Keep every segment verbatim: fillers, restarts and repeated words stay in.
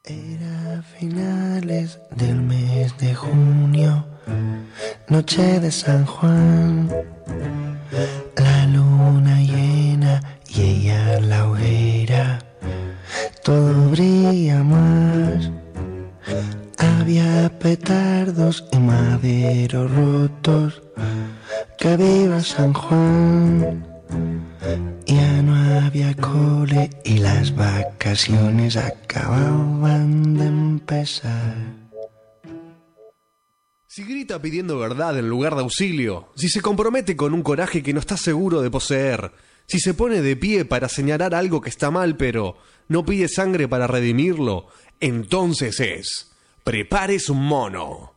Era finales del mes de junio, noche de San Juan, la luna llena y ella en la hoguera, todo brilla más. Había petardos y maderos rotos, que viva San Juan. Ya no había cole y las vacaciones acababan de empezar. Si grita pidiendo verdad en lugar de auxilio, si se compromete con un coraje que no está seguro de poseer, si se pone de pie para señalar algo que está mal pero no pide sangre para redimirlo, entonces es Prepárese un mono.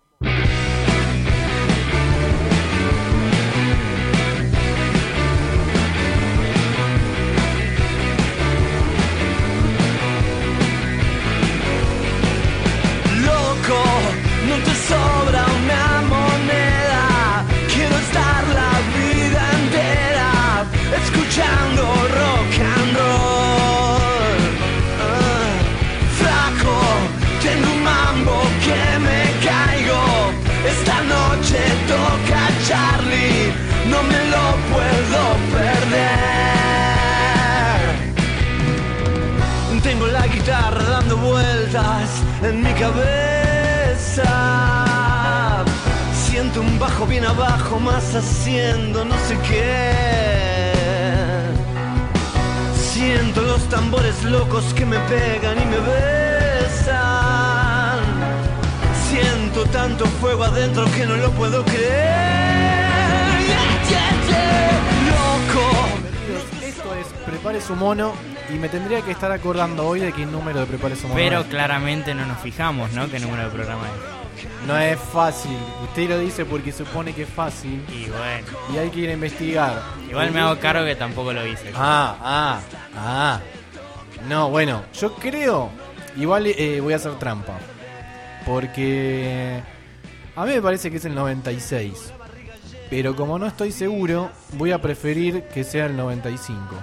No te sobra una moneda, quiero estar la vida entera escuchando rock and roll. Uh, flaco, tengo un mambo que me caigo. Esta noche toca Charlie, no me lo puedo perder. Tengo la guitarra dando vueltas en mi cabeza. Siento un bajo bien abajo, más haciendo no sé qué. Siento los tambores locos que me pegan y me besan. Siento tanto fuego adentro que no lo puedo creer. Yeah, yeah, yeah. Loco. Esto es Prepare su mono. Y me tendría que estar acordando hoy de qué número de Prepare su mono. Pero es. claramente no nos fijamos, ¿no? ¿Qué número de programa es? No es fácil. Usted lo dice porque supone que es fácil. Y bueno. Y hay que ir a investigar. Igual me hago cargo que tampoco lo hice. Ah, ah, ah. No, bueno, yo creo. Igual eh, voy a hacer trampa. Porque a mí me parece que es el noventa y seis. Pero como no estoy seguro, voy a preferir que sea el noventa y cinco.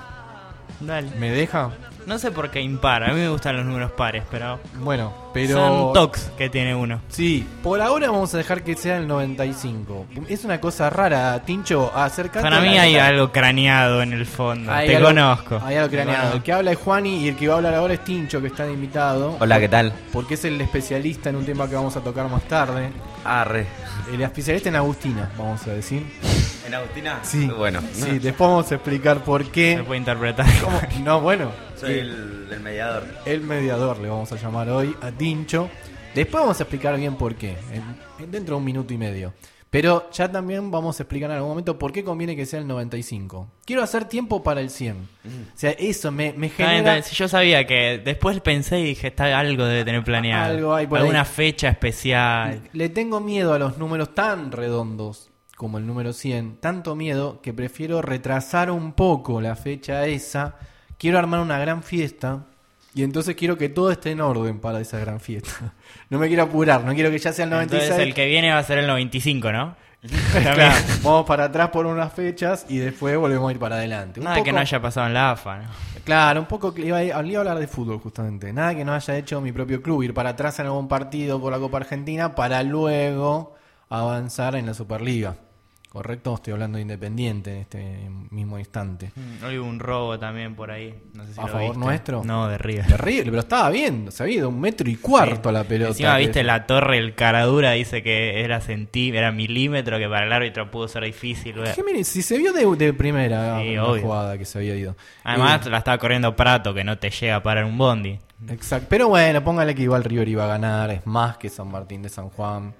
Dale. ¿Me deja? No sé por qué impar, a mí me gustan los números pares, pero... Bueno, pero... Son tocs que tiene uno. Sí, por ahora vamos a dejar que sea el noventa y cinco. Es una cosa rara, Tincho, acércate. Para mí la hay cara. algo craneado en el fondo, Hay te algo, conozco. Hay algo craneado. Bueno. El que habla es Juani y el que va a hablar ahora es Tincho, que está de invitado. Hola, ¿qué tal? Porque es el especialista en un tema que vamos a tocar más tarde. Arre. El especialista en Agustina, vamos a decir. ¿En Agustina? Sí. Bueno. Sí, después vamos a explicar por qué. Se puede interpretar. ¿Cómo? No, bueno. Soy el, el mediador. El mediador le vamos a llamar hoy a Tincho. Después vamos a explicar bien por qué, en, en dentro de un minuto y medio. Pero ya también vamos a explicar en algún momento por qué conviene que sea el noventa y cinco. Quiero hacer tiempo para el cien. O sea, eso me, me genera... Si yo sabía que después pensé y dije, está algo debe tener planeado. Algo hay por Alguna ahí. fecha especial. Le tengo miedo a los números tan redondos como el número cien. Tanto miedo que prefiero retrasar un poco la fecha esa. Quiero armar una gran fiesta. Y entonces quiero que todo esté en orden para esa gran fiesta. No me quiero apurar, no quiero que ya sea el noventa y seis. Entonces el que viene va a ser el noventa y cinco, ¿no? Claro, vamos para atrás por unas fechas y después volvemos a ir para adelante. Un Nada poco, que no haya pasado en la A F A, ¿no? Claro, un poco que iba a, iba a hablar de fútbol justamente. Nada que no haya hecho mi propio club, ir para atrás en algún partido por la Copa Argentina para luego avanzar en la Superliga. Correcto, estoy hablando de Independiente en este mismo instante. Mm, Hoy hubo un robo también por ahí. No sé si ¿A lo favor viste. nuestro? No, de River. Terrible, pero estaba bien, se había ido un metro y cuarto Sí. la pelota. Encima, viste, Que- la torre, el caradura dice que era centí, era milímetro, que para el árbitro pudo ser difícil. ver. ¿Qué mire? Si se vio de, de primera Sí, la obvio. jugada que se había ido. Además, Eh, la estaba corriendo Prato, que no te llega a parar un bondi. Exacto, pero bueno, póngale que igual River iba a ganar, es más que San Martín de San Juan.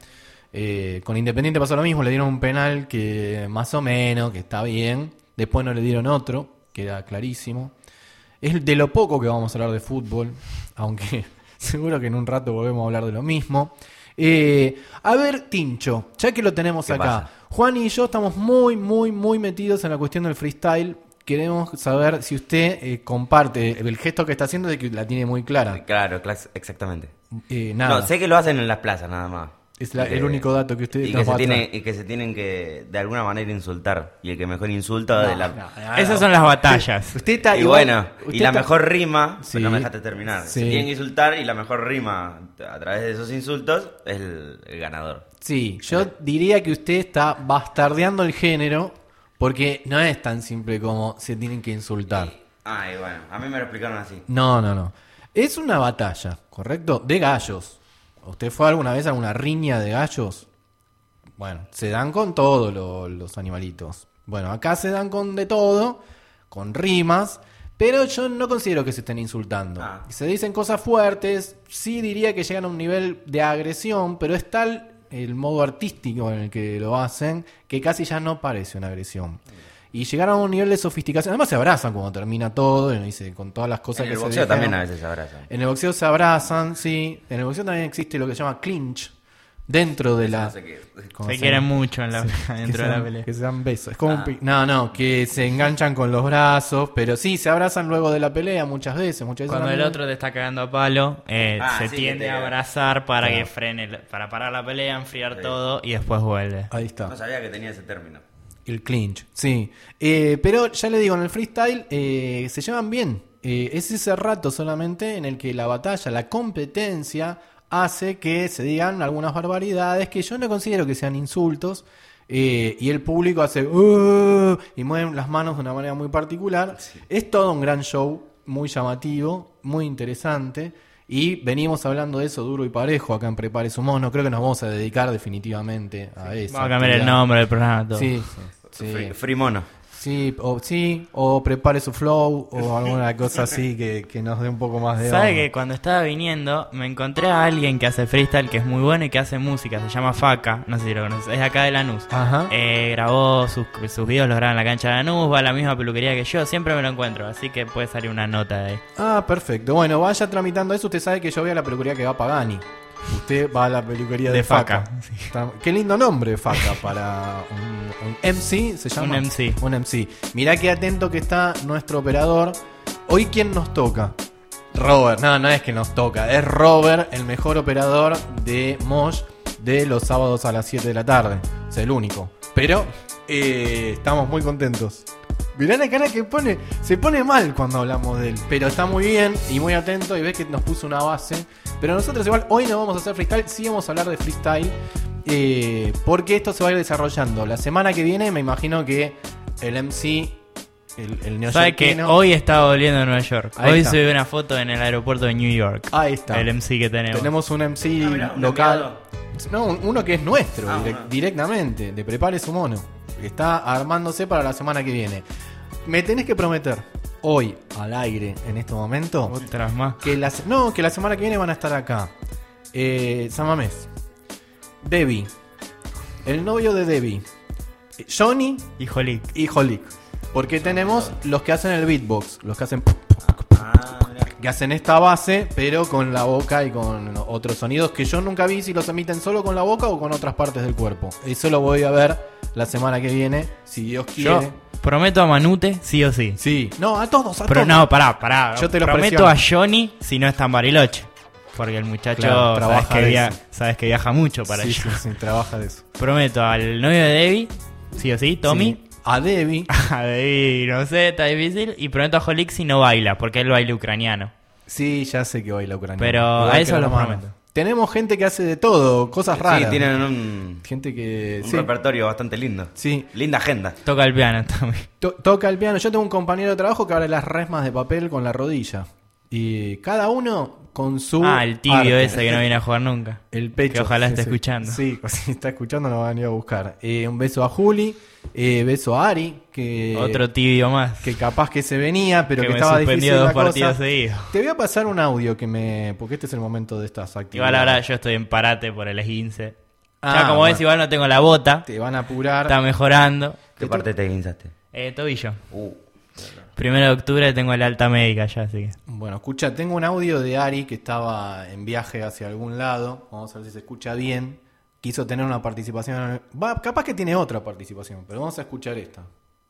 Eh, con Independiente pasó lo mismo, le dieron un penal que más o menos, que está bien. Después no le dieron otro, queda clarísimo. Es de lo poco que vamos a hablar de fútbol, aunque seguro que en un rato volvemos a hablar de lo mismo. Eh, a ver, Tincho, ya que lo tenemos ¿Qué acá, pasa? Juan y yo estamos muy, muy, muy metidos en la cuestión del freestyle. Queremos saber si usted eh, comparte el gesto que está haciendo de que la tiene muy clara. Claro, clas- exactamente. Eh, nada. No, sé que lo hacen en las plazas nada más. Es la- Y que- el único dato que usted y que, trajo se atrás. tiene, y que se tienen que de alguna manera insultar. Y el que mejor insulta de la... No, no, Esas son las batallas. Usted está Y igual- bueno, usted y la está- mejor rima, Sí. pero no me dejaste terminar. Sí. Se tienen que insultar y la mejor rima a través de esos insultos es el, el ganador. Sí, yo diría que usted está bastardeando el género porque no es tan simple como se tienen que insultar. Ay, bueno, a mí me lo explicaron así. No, no, no. Es una batalla, ¿correcto? De gallos. ¿Usted fue alguna vez a una riña de gallos? Bueno, se dan con todos lo- los animalitos. Bueno, acá se dan con de todo, con rimas, pero yo no considero que se estén insultando. Ah. Se dicen cosas fuertes, sí diría que llegan a un nivel de agresión, pero es tal el modo artístico en el que lo hacen que casi ya no parece una agresión. Y llegaron a un nivel de sofisticación. Además se abrazan cuando termina todo, y dice, con todas las cosas En que el se boxeo dijeron. también a veces se abrazan. En el boxeo se abrazan, sí. En el boxeo también existe lo que se llama clinch. Dentro de la... No sé qué. ¿cómo Se quieren mucho en la, que dentro se de la dan- pelea. Que se dan besos. Es como un Ah. pi- No, no, que se enganchan con los brazos. Pero sí, se abrazan luego de la pelea muchas veces. Muchas veces Cuando el también- otro te está cagando a palo, eh, Ah, se sí, tiende que te- a abrazar para Claro. que frene, el- para parar la pelea, enfriar Sí. todo y después vuelve. Ahí está. No sabía que tenía ese término. El clinch, sí. Eh, pero ya le digo, en el freestyle eh, se llevan bien. Eh, es ese rato solamente en el que la batalla, la competencia, hace que se digan algunas barbaridades que yo no considero que sean insultos. Eh, y el público hace "Uh", y mueven las manos de una manera muy particular. Es todo un gran show, muy llamativo, muy interesante. Y venimos hablando de eso duro y parejo acá en Prepare su Mono. Creo que nos vamos a dedicar definitivamente a eso. Vamos a cambiar el nombre del programa. Todo. Sí, sí. Free, free mono. Sí, o sí, o prepare su flow o alguna cosa así que, que nos dé un poco más de ¿Sabe onda. que cuando estaba viniendo me encontré a alguien que hace freestyle que es muy bueno y que hace música? Se llama Faca, no sé si lo conoces, es de acá de Lanús. Ajá. Eh, grabó sus, sus videos, los graba en la cancha de Lanús, va a la misma peluquería que yo, siempre me lo encuentro, así que puede salir una nota de ahí. Ah, perfecto. Bueno, vaya tramitando eso. Usted sabe que yo voy a la peluquería que va Pagani. Usted va a la peluquería de, De Faca. Faca, sí. Está- Qué lindo nombre, Faca, para un, un M C, ¿se llama? Un M C. Un M C. Mirá qué atento que está nuestro operador. Hoy, ¿quién nos toca? Robert. No, no es que nos toca. Es Robert, el mejor operador de Mosh de los sábados a las siete de la tarde. O sea, el único. Pero eh, estamos muy contentos. Mirá la cara que pone. Se pone mal cuando hablamos de él. Pero está muy bien y muy atento. Y ves que nos puso una base. Pero nosotros igual hoy no vamos a hacer freestyle. Sí vamos a hablar de freestyle. eh, porque esto se va a ir desarrollando. La semana que viene me imagino que el M C... El, el ¿Sabe que neoyorquino- hoy estaba volviendo a Nueva York? Ahí Hoy está. subí una foto en el aeropuerto de New York. Ahí está. El M C que tenemos. Tenemos un M C Ah, mirá, un local. No, un- uno que es nuestro, Ah, direc- uno. directamente, de Prepare su Mono. Que está armándose para la semana que viene. Me tenés que prometer, hoy, al aire, en este momento, Otras más. que la, se- no, que la semana que viene van a estar acá. Eh, San Mamés. Debbie. El novio de Debbie. eh, Johnny Híjole. y Jolik. Porque tenemos los que hacen el beatbox, los que hacen Ah, mirá. que hacen esta base, pero con la boca y con otros sonidos que yo nunca vi si los emiten solo con la boca o con otras partes del cuerpo. Eso lo voy a ver la semana que viene, si Dios Yo quiere. prometo a Manute, sí o sí. Sí, no, a todos, a Pero todos. no, pará, pará. Yo te lo prometo presiono. a Johnny si no está en Bariloche. Porque el muchacho Claro, sabes, trabaja que de via- eso. sabes que viaja mucho para sí, allá. sí, sí, trabaja de eso. Prometo al novio de Debbie, sí o sí, Tommy. Sí. A Debbie. A Debbie, no sé, está difícil. Y prometo a Jolik si no baila, porque él baila ucraniano. Sí, ya sé que baila ucraniano. Pero Igual a que eso la lo hermana. prometo. Tenemos gente que hace de todo, cosas raras. Sí, tienen un, Gente que... un sí, repertorio bastante lindo. sí. Linda agenda. Toca el piano, Tommy. To- toca el piano. Yo tengo un compañero de trabajo que abre las resmas de papel con la rodilla. Y cada uno con su... Ah, el tibio arte. ese que no viene a jugar nunca. El pecho. Que ojalá Sí, esté sí. escuchando. Sí, si está escuchando nos va a venir a buscar. Eh, un beso a Juli, eh, beso a Ari, que, Otro tibio más. que capaz que se venía, pero que que, me estaba suspendió difícil dos la cosa. partidos seguidos. Te voy a pasar un audio que me... Porque este es el momento de estas actividades. Igual ahora yo estoy en parate por el esguince. Ah, ya como bueno. ves, igual no tengo la bota. Te van a apurar. Está mejorando. ¿Qué parte te guinzaste? Eh, tobillo. Uh, Primero de octubre tengo el alta médica ya, así que. Bueno, escucha, tengo un audio de Ari que estaba en viaje hacia algún lado. Vamos a ver si se escucha bien. Quiso tener una participación. Va, capaz que tiene otra participación, pero vamos a escuchar esta.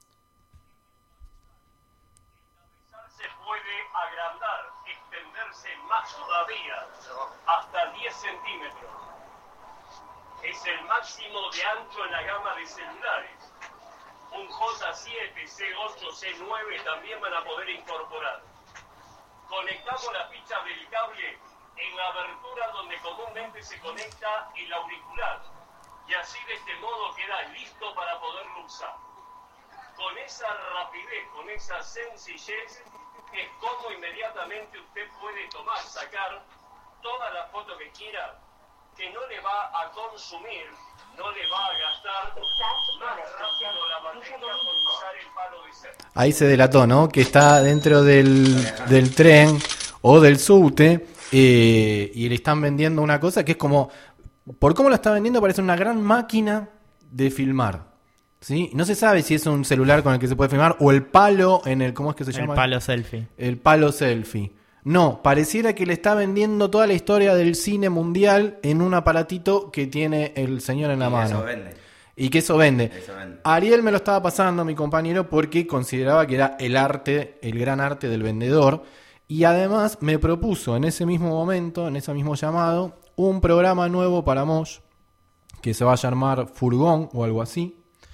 Se puede agrandar, extenderse más todavía, hasta diez centímetros. es el máximo de ancho en la gama de celulares. Un J siete, C ocho, C nueve también van a poder incorporar. Conectamos la ficha del cable en la abertura donde comúnmente se conecta el auricular y así de este modo queda listo para poderlo usar. Con esa rapidez, con esa sencillez, es como inmediatamente usted puede tomar, sacar toda la foto que quiera, que no le va a consumir, no le va a gastar más rápido la batería por usar el palo de selfie. Ahí se delató, ¿no? Que está dentro del, del tren o del subte eh, y le están vendiendo una cosa que es como, por cómo lo está vendiendo, parece una gran máquina de filmar. ¿Sí? No se sabe si es un celular con el que se puede filmar o el palo en el, ¿cómo es que se llama? El palo selfie. El palo selfie. No, pareciera que le está vendiendo toda la historia del cine mundial en un aparatito que tiene el señor en la Y mano. eso vende. Y que eso vende. Eso vende. Ariel me lo estaba pasando, mi compañero, porque consideraba que era el arte, el gran arte del vendedor. Y además me propuso en ese mismo momento, en ese mismo llamado, un programa nuevo para Mosh, que se va a llamar Furgón o algo así.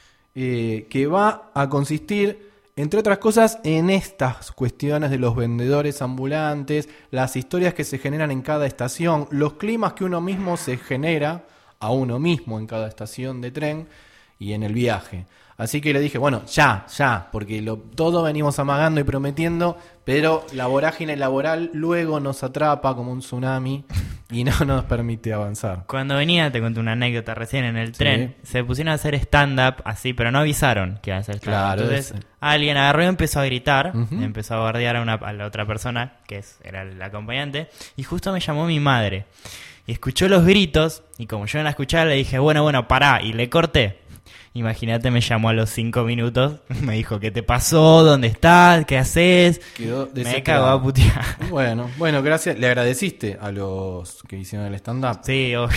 Eh, que va a consistir, entre otras cosas, en estas cuestiones de los vendedores ambulantes, las historias que se generan en cada estación, los climas que uno mismo se genera a uno mismo en cada estación de tren y en el viaje. Así que le dije, bueno, ya, ya, porque lo, todo venimos amagando y prometiendo, pero la vorágine laboral luego nos atrapa como un tsunami y no nos permite avanzar. Cuando venía, te conté una anécdota recién en el Sí. tren, se pusieron a hacer stand-up así, pero no avisaron que iban a hacer stand-up. Claro, Entonces ese. alguien agarró y empezó a gritar, Ujú. empezó a bardear a, una, a la otra persona, que es, era el acompañante, y justo me llamó mi madre. Y escuchó los gritos, y como yo no la escuchaba, le dije, bueno, bueno, pará, y le corté. Imagínate, me llamó a los cinco minutos, me dijo, ¿qué te pasó? ¿Dónde estás? ¿Qué haces? Quedó Me desesperado. cagó a putear. Bueno, bueno, gracias. ¿Le agradeciste a los que hicieron el stand-up? Sí, obvio.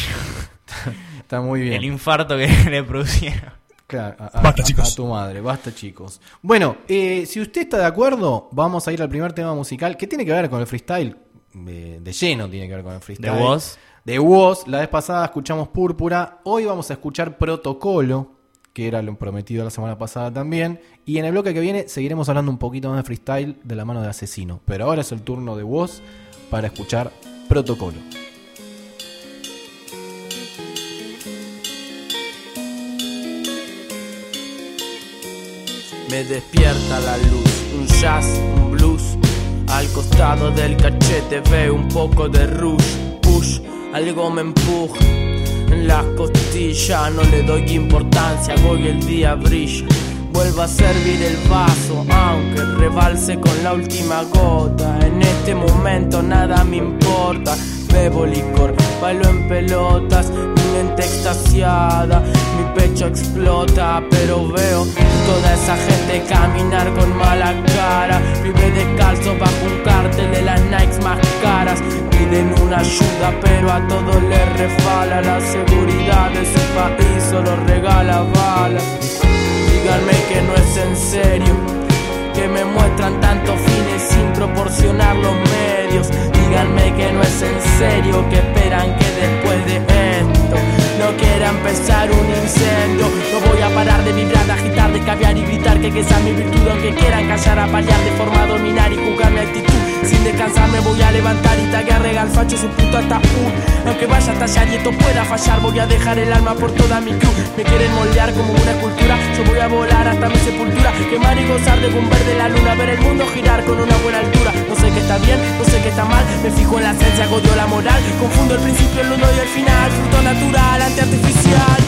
Está muy bien. El infarto que le producieron. Claro, a, a- Basta, a- chicos. a tu madre, basta, chicos. Bueno, eh, si usted está de acuerdo, vamos a ir al primer tema musical que tiene que ver con el freestyle. De, de lleno tiene que ver con el freestyle. ¿De Woz? De Woz. La vez pasada escuchamos Púrpura. Hoy vamos a escuchar Protocolo, que era lo prometido la semana pasada también. Y en el bloque que viene seguiremos hablando un poquito más de freestyle de la mano de Asesino. Pero ahora es el turno de Woz para escuchar Protocolo. Me despierta la luz, un jazz, un blues. Al costado del cachete veo un poco de rush, push, algo me empuja en las costillas, no le doy importancia, voy el día brilla. Vuelvo a servir el vaso, aunque rebalse con la última gota. En este momento nada me importa. Bebo licor, bailo en pelotas, mi mente extasiada, mi pecho explota, pero veo toda esa gente caminar con mala cara. Vive descalzo bajo un cartel de las Nikes más caras. Piden una ayuda, pero a todos les refala. La seguridad de su país solo regala balas. Díganme que no es en serio, que me muestran tantos fines sin proporcionar los medios. Díganme que no es en serio, que esperan que después de esto no quiera empezar un incendio. No voy a parar de vibrar, de agitar, de caviar y gritar que esa es mi virtud. Aunque quieran callar, apalear de forma a dominar y juzgar mi actitud. Sin descansar me voy a levantar y taguear regal facho su puto ataúd. Aunque vaya a tallar y esto pueda fallar, voy a dejar el alma por toda mi crew. Me quieren moldear como una escultura, yo voy a volar hasta mi sepultura. Quemar y gozar de un verde la luna, ver el mundo girar con una buena altura. No sé qué está bien, no sé qué está mal, me fijo en la esencia, odio la moral. Confundo el principio, el uno y el final, fruto natural, antiartificial.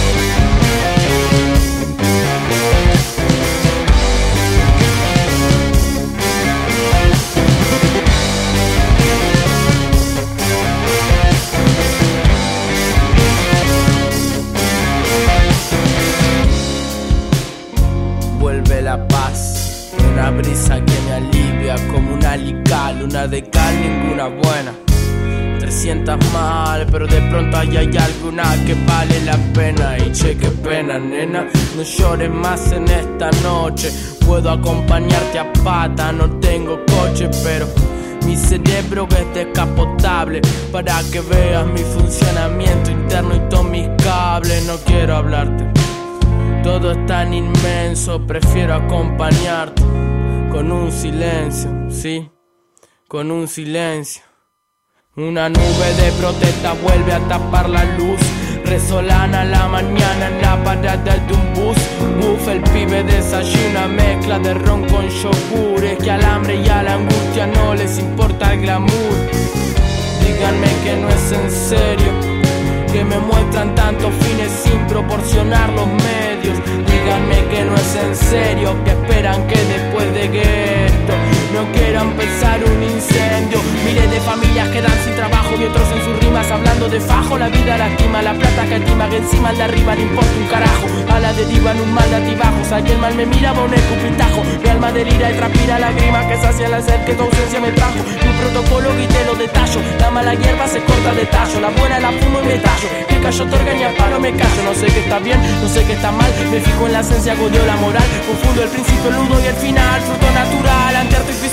Vuelve la paz, una brisa que me alivia como una alical, una de cal, ninguna buena. trescientas mal, pero de pronto ahí hay alguna que vale la pena. Y che, qué pena, nena, no llores más en esta noche. Puedo acompañarte a pata, no tengo coche, pero mi cerebro que es descapotable, para que veas mi funcionamiento interno y todos mis cables. No quiero hablarte, todo es tan inmenso, prefiero acompañarte con un silencio, sí, con un silencio. Una nube de protesta vuelve a tapar la luz, resolana la mañana en la parada de un bus. Buf, el pibe desayuna mezcla de ron con yogur. Es que al hambre y a la angustia no les importa el glamour. Díganme que no es en serio, que me muestran tantos fines sin proporcionar los medios. Díganme que no es en serio, que esperan que después de gueto no quieran empezar un incendio. Miles de familias quedan sin trabajo y otros en sus rimas hablando de fajo. La vida lastima, la plata que estima, que encima al de arriba le importa un carajo. A la deriva en un mal de altibajos, alguien mal me mira, va un escupitajo. Mi alma delira y transpira lágrimas que sacian la sed que tu ausencia me trajo. Mi protocolo y te lo detallo, la mala hierba se corta de tallo, la buena la fumo y me tallo. Que callo otorga y a palo me callo. No sé qué está bien, no sé qué está mal, me fijo en la esencia, godeo la moral. Confundo el principio, el nudo y el final, fruto natural, antiartificial.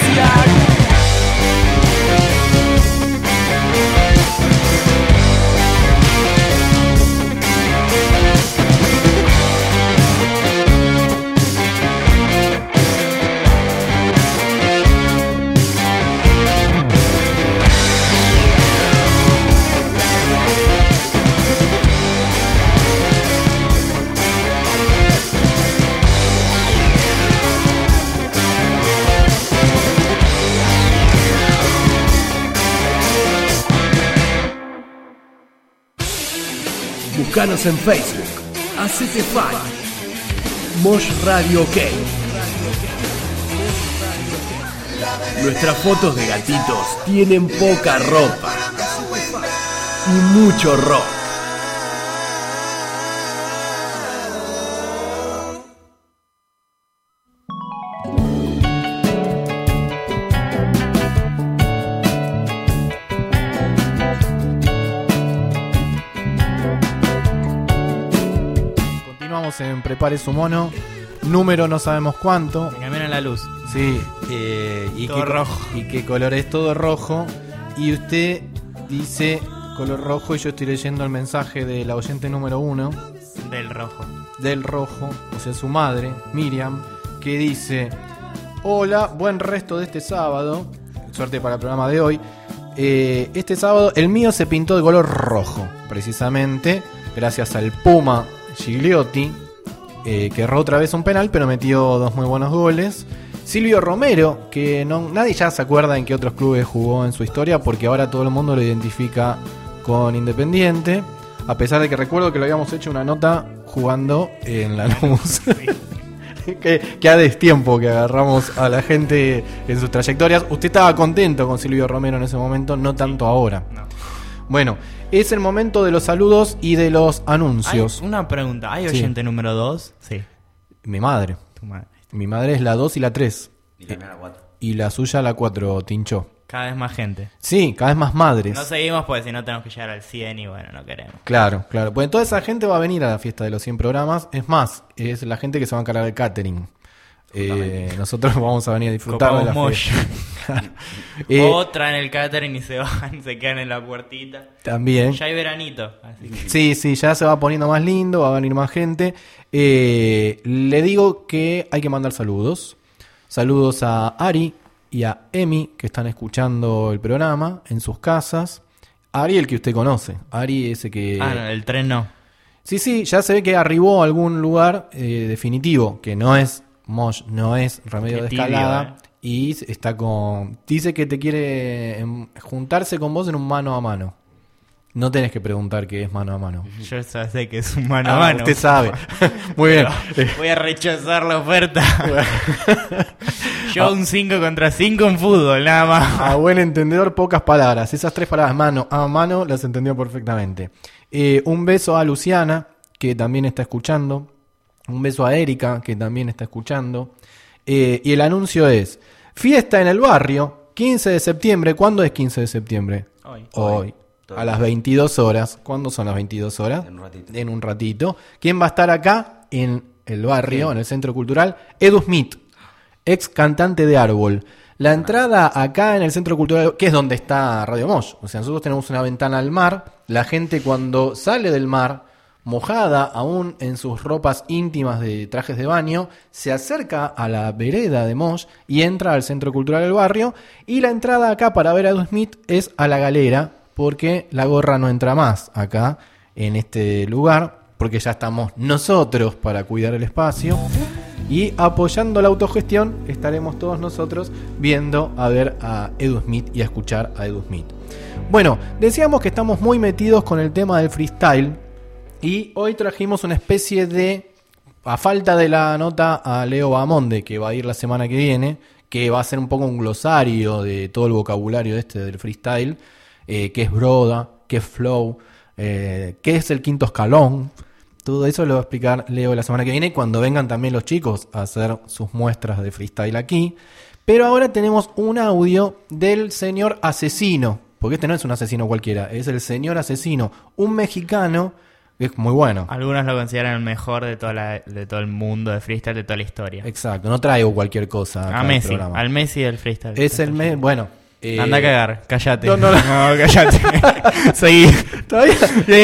Buscanos en Facebook, hacete fan, Mosh Radio OK. Nuestras fotos de gatitos tienen poca ropa y mucho rock. En Prepare su mono, número no sabemos cuánto. Me cambiaron la luz. Sí, eh, y todo qué, rojo. Y qué color es, todo rojo. Y usted dice color rojo y yo estoy leyendo el mensaje de la oyente número uno. Del rojo. Del rojo, o sea, su madre, Miriam, que dice: hola, buen resto de este sábado. Suerte para el programa de hoy. Eh, este sábado el mío se pintó de color rojo, precisamente, gracias al Puma Gigliotti, eh, que erró otra vez un penal, pero metió dos muy buenos goles. Silvio Romero, que no, nadie ya se acuerda en qué otros clubes jugó en su historia, porque ahora todo el mundo lo identifica con Independiente, a pesar de que recuerdo que lo habíamos hecho una nota jugando en Lanús. que, que a destiempo que agarramos a la gente en sus trayectorias. Usted estaba contento con Silvio Romero en ese momento, no tanto ahora. No. Bueno, es el momento de los saludos y de los anuncios. Hay una pregunta, ¿hay Sí. oyente número dos? Sí. Mi madre. Tu madre. Mi madre es la dos y la tres. Y la mía la cuatro. Y la suya la cuatro, Tincho. Cada vez más gente. Sí, cada vez más madres. No seguimos porque si no tenemos que llegar al cien y bueno, no queremos. Claro, claro. Pues toda esa gente va a venir a la fiesta de los cien programas. Es más, es la gente que se va a encargar del catering. Eh, nosotros vamos a venir a disfrutar Copamos de la Mosh. fiesta. eh, O traen el catering y se van, se quedan en la puertita. También. Ya hay veranito. Así que... Sí, sí, ya se va poniendo más lindo, va a venir más gente. Eh, le digo que hay que mandar saludos. Saludos a Ari y a Emi, que están escuchando el programa en sus casas. Ari, el que usted conoce. Ari, ese que... Ah, no, el tren no. Sí, sí, ya se ve que arribó a algún lugar eh, definitivo, que no es Mosh, no es Remedio Qué de tibio, Escalada. eh. Y está con... Dice que te quiere em, juntarse con vos en un mano a mano. No tenés que preguntar qué es mano a mano. Yo ya sé que es un mano a Ah, mano. usted sabe. Muy bien. Pero voy a rechazar la oferta. Yo un cinco contra cinco en fútbol, nada más. A buen entendedor, pocas palabras. Esas tres palabras, mano a mano, las entendió perfectamente. Eh, un beso a Luciana, que también está escuchando. Un beso a Erika, que también está escuchando. Eh, y el anuncio es: fiesta en el barrio, quince de septiembre. ¿Cuándo es quince de septiembre? Hoy. Hoy. A las veintidós horas. ¿Cuándo son las veintidós horas? En un ratito. En un ratito. ¿Quién va a estar acá en el barrio, en el Centro Cultural? Edu Smith, ex cantante de Árbol. La entrada acá en el Centro Cultural, que es donde está Radio Mosh, o sea, nosotros tenemos una ventana al mar, la gente cuando sale del mar, mojada aún en sus ropas íntimas de trajes de baño, se acerca a la vereda de Mosh y entra al Centro Cultural del barrio, y la entrada acá para ver a Edu Smith es a la galera, porque la gorra no entra más acá en este lugar, porque ya estamos nosotros para cuidar el espacio. Y apoyando la autogestión estaremos todos nosotros viendo a ver a Edu Smith y a escuchar a Edu Smith. Bueno, decíamos que estamos muy metidos con el tema del freestyle y hoy trajimos una especie de, a falta de la nota a Leo Bahamonde, que va a ir la semana que viene, que va a ser un poco un glosario de todo el vocabulario este del freestyle, eh, qué es broda, qué es flow, eh, qué es el quinto escalón. Todo eso lo va a explicar Leo la semana que viene, cuando vengan también los chicos a hacer sus muestras de freestyle aquí. Pero ahora tenemos un audio del señor asesino, porque este no es un asesino cualquiera, es el señor asesino, un mexicano que es muy bueno. Algunos lo consideran el mejor de, toda la, de todo el mundo de freestyle, de toda la historia. Exacto, no traigo cualquier cosa acá a al Messi, programa. al Messi del freestyle. Es el Messi, bueno... Eh... Anda a cagar, cállate. No, no, no, no cállate. Seguí. Todavía,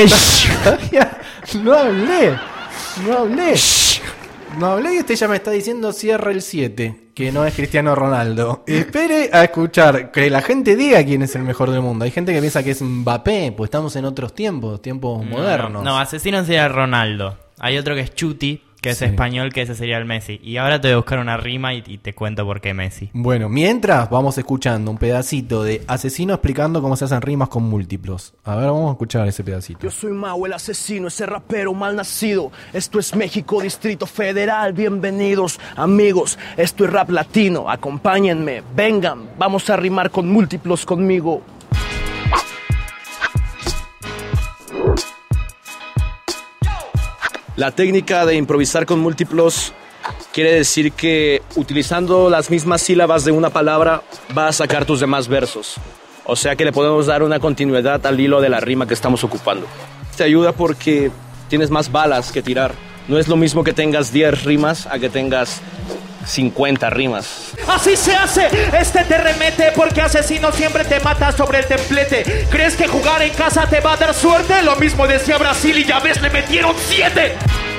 todavía no hablé. No hablé. No hablé y este ya me está diciendo cierra el siete, que no es Cristiano Ronaldo. Espere a escuchar, que la gente diga quién es el mejor del mundo. Hay gente que piensa que es Mbappé, pues estamos en otros tiempos, tiempos no, modernos. No, asesino sería Ronaldo. Hay otro que es Chuti, que es sí. español, que ese sería el Messi. Y ahora te voy a buscar una rima y, y te cuento por qué Messi. Bueno, mientras vamos escuchando un pedacito de Asesino explicando cómo se hacen rimas con múltiplos. A ver, vamos a escuchar ese pedacito. Yo soy Mau, el asesino, ese rapero mal nacido. Esto es México, Distrito Federal. Bienvenidos, amigos. Esto es rap latino. Acompáñenme, vengan. Vamos a rimar con múltiplos conmigo. La técnica de improvisar con múltiplos quiere decir que utilizando las mismas sílabas de una palabra vas a sacar tus demás versos. O sea que le podemos dar una continuidad al hilo de la rima que estamos ocupando. Te ayuda porque tienes más balas que tirar. No es lo mismo que tengas diez rimas a que tengas cincuenta rimas. Así se hace, este te remete porque asesino siempre te mata sobre el templete. ¿Crees que jugar en casa te va a dar suerte? Lo mismo decía Brasil y ya ves, le metieron siete.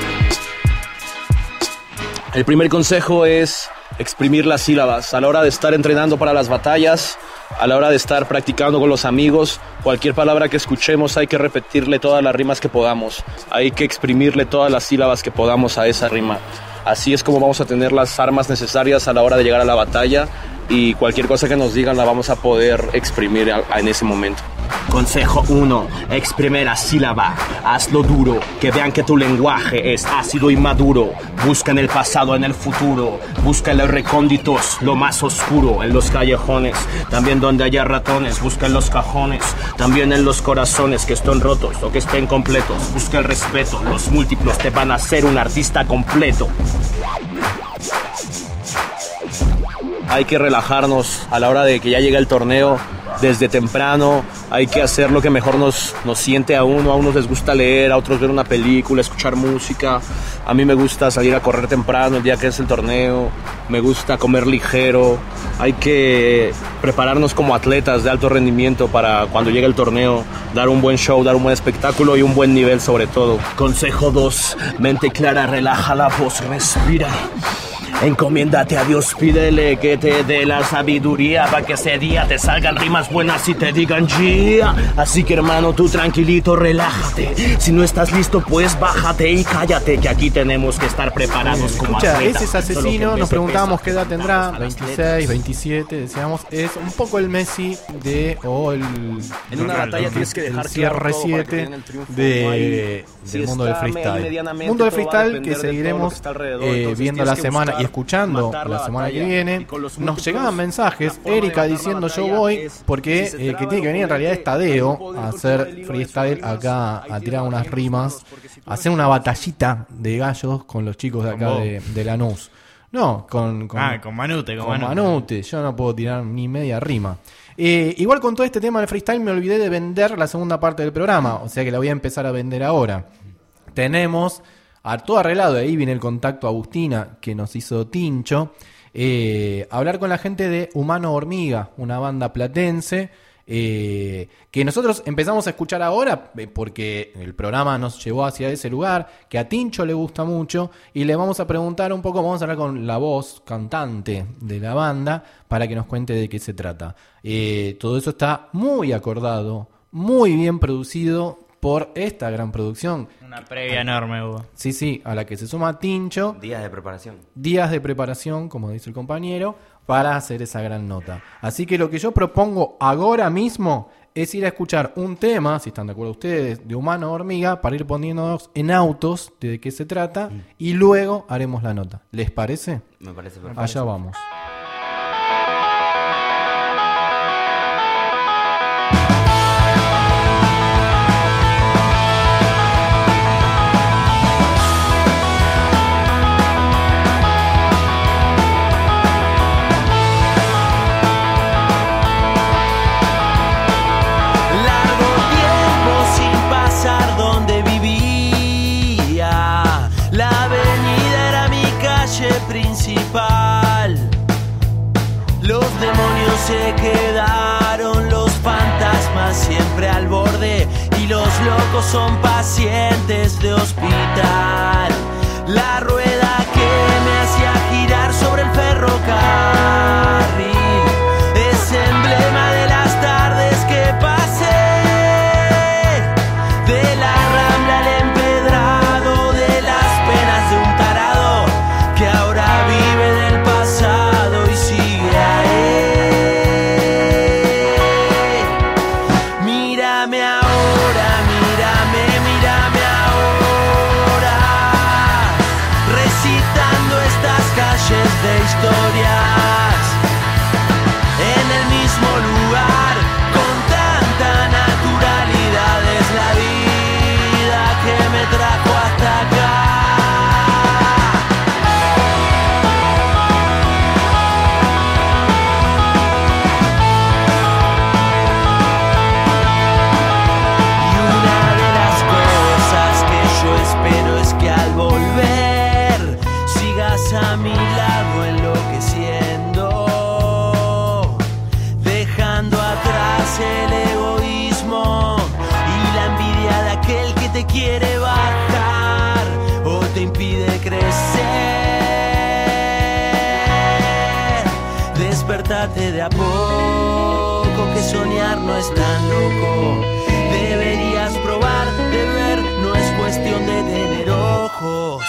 El primer consejo es exprimir las sílabas. A la hora de estar entrenando para las batallas, a la hora de estar practicando con los amigos, cualquier palabra que escuchemos hay que repetirle todas las rimas que podamos. Hay que exprimirle todas las sílabas que podamos a esa rima. Así es como vamos a tener las armas necesarias a la hora de llegar a la batalla y cualquier cosa que nos digan la vamos a poder exprimir a, a en ese momento. Consejo uno. Exprime la sílaba. Hazlo duro. Que vean que tu lenguaje es ácido y maduro. Busca en el pasado, en el futuro. Busca en los recónditos, lo más oscuro. En los callejones. También donde haya ratones. Busca en los cajones. También en los corazones que estén rotos o que estén completos. Busca el respeto. Los múltiplos te van a hacer un artista completo. Hay que relajarnos a la hora de que ya llegue el torneo. Desde temprano hay que hacer lo que mejor nos, nos siente a uno. A unos les gusta leer, a otros ver una película, escuchar música. A mí me gusta salir a correr temprano el día que es el torneo. Me gusta comer ligero. Hay que prepararnos como atletas de alto rendimiento para cuando llegue el torneo, dar un buen show, dar un buen espectáculo y un buen nivel sobre todo. Consejo dos. Mente clara, relaja la voz, respira. Encomiéndate a Dios, pídele que te dé la sabiduría para que ese día te salgan rimas buenas y te digan yeah. Así que hermano, tú tranquilito, relájate. Si no estás listo, pues bájate y cállate, que aquí tenemos que estar preparados como Escucha, atletas. ese es asesino, nos preguntábamos qué edad tendrá, veintiséis, veintisiete, decíamos, es un poco el Messi de, o el... En una batalla tienes que dejar el cierre siete de, del mundo del freestyle. Mundo del freestyle que seguiremos eh, viendo la semana y escuchando la, la semana que viene. Nos llegaban mensajes, Erika diciendo yo voy, porque eh, que tiene que venir en realidad es Tadeo a hacer freestyle acá, a tirar unas rimas, a hacer una batallita de gallos con los chicos de acá de, de Lanús. No, con, con, ah, con Manute, con, con Manute. Manute. Yo no puedo tirar ni media rima. Eh, igual con todo este tema del freestyle me olvidé de vender la segunda parte del programa, o sea que la voy a empezar a vender ahora. Tenemos a todo arreglado, ahí viene el contacto a Agustina que nos hizo Tincho. eh, hablar con la gente de Humano Hormiga, una banda platense, eh, que nosotros empezamos a escuchar ahora eh, porque el programa nos llevó hacia ese lugar, que a Tincho le gusta mucho, y le vamos a preguntar un poco, vamos a hablar con la voz cantante de la banda para que nos cuente de qué se trata. Eh, todo eso está muy acordado, muy bien producido por esta gran producción. Una previa enorme hubo. Sí, sí, a la que se suma Tincho. Días de preparación. Días de preparación, como dice el compañero, para hacer esa gran nota. Así que lo que yo propongo ahora mismo es ir a escuchar un tema, si están de acuerdo ustedes, de Humano Hormiga, para ir poniéndonos en autos de qué se trata, mm. y luego haremos la nota. ¿Les parece? Me parece perfecto. Allá vamos. Principal. Los demonios se quedaron, los fantasmas siempre al borde y los locos son pacientes de hospital. La rueda que me hacía girar sobre el ferrocarril es emblema de las tardes que pasé, de la Rambla al empedrado, de las penas de un tarado que ahora vive del pasado y sigue ahí. Mírame ahora, mírame, mírame ahora, recitando estas calles de historias, en el mismo lugar, con tanta naturalidad. Es la vida que me trajo hasta acá. A mi lado enloqueciendo, dejando atrás el egoísmo y la envidia de aquel que te quiere bajar o te impide crecer. Despertate de a poco, que soñar no es tan loco. Deberías probar de ver, no es cuestión de tener ojos.